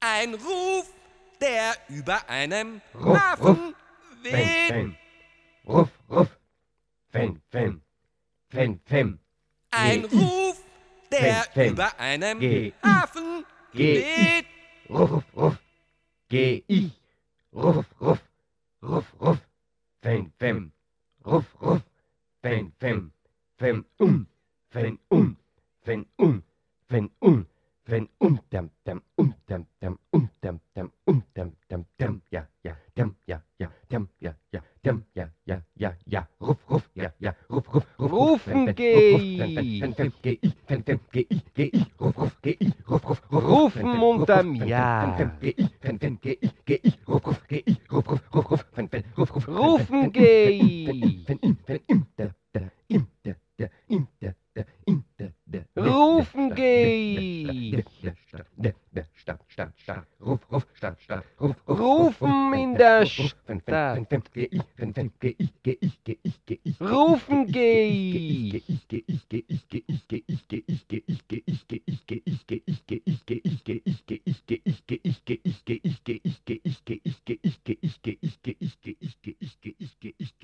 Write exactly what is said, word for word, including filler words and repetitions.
Ein Ruf, der über einem Ruff, Hafen ruff, Fen, weht. fen. Ruff, ruff. Fen, fen. Fen, fem. Ein Geh, i. Ruf, der Fen, fen. über einem Geh, i. Hafen Geh, i. weht. Ruff, ruff. Geh, i. Ruff, ruff. Ruff, ruff. Fen, fem. Ruff, ruff. Fen, fem. Fem, um. Fen, um. Fen, um. Fen, um. Fen, um. Dam, dam, um, dam, dam, um, dam, dam, um, dam, dam, dam, ja, ja, dam, ja, ja, dam, ja, ja, dam, ja, ja, ja, ja, ruff, ruff, ja, ja, ruff, ruff, ruff, Rufen fen, fen, geh. ruff, ruff, fen, fen, fen, fem, geh, i, fen, fem, geh, i, geh, i, ruff, ruff, geh, i, ruff, ruff, ruff, ruff, fen, Rufen fen, unterm ruff, ruff, fen, fen, Jahr. fen, fem, geh, i, fen, fen, geh, i, geh, i, ruff, ruff, geh, i, ruff, ruff, ruff, ruff, fen, fen, ruff, ruff, fen, fen, Rufen fen, geh. fen, im, fen, im, da, da, im, da, da, im, da, da, im, da, da, da, Rufen da, geh. da, da, da, da, Stadt, Stadt, Stadt, Ruff, Ruff, Stadt, Stadt, Ruff, Ruff, Rufen in der Stadt. Rufen geh. Rufen